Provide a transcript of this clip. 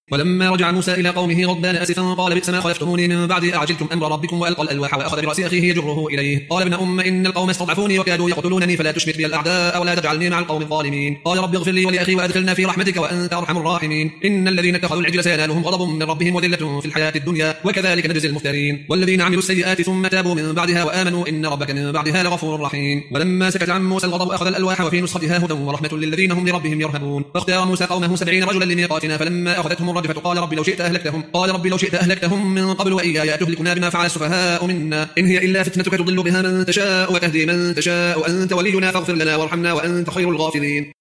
ولما رجع موسى إلى قومه غضبان آسفا قال بئس ما خلفتموني من بعد أعجلتم أمر ربكم وألقى الألواح وأخذ برأس أخيه يجره إليه قال ابن أم إن القوم استضعفوني وكادوا يقتلونني فلا تشمت بي الأعداء ولا تجعلني مع القوم الظالمين قال رب اغفر لي ولأخي وأدخلنا في رحمتك وأنت أرحم الراحمين إن الذين اتخذوا العجل سينالهم غضب من ربهم وذلة في الحياة الدنيا وكذلك نجزي المفترين والذين عملوا السيئات ثم تابوا من بعدها وآمنوا إن ربك من بعدها لغفور رحيم ولما سكت عن موسى الغضب أخذ الألواح وفي نسختها هدى ورحمة للذين هم لربهم يرهبون فاختار موسى قومه 70 رجلا لميقاتنا فلما أخذتهم الرجفة قال رب لو شئت أهلكتهم من قبل وإياي تهلكنا بما فعل السفهاء منا إن هي إلا فتنتك تضل بها من تشاء وتهدي من تشاء وأنت ولينا فاغفر لنا وارحمنا وأنت خير الغافرين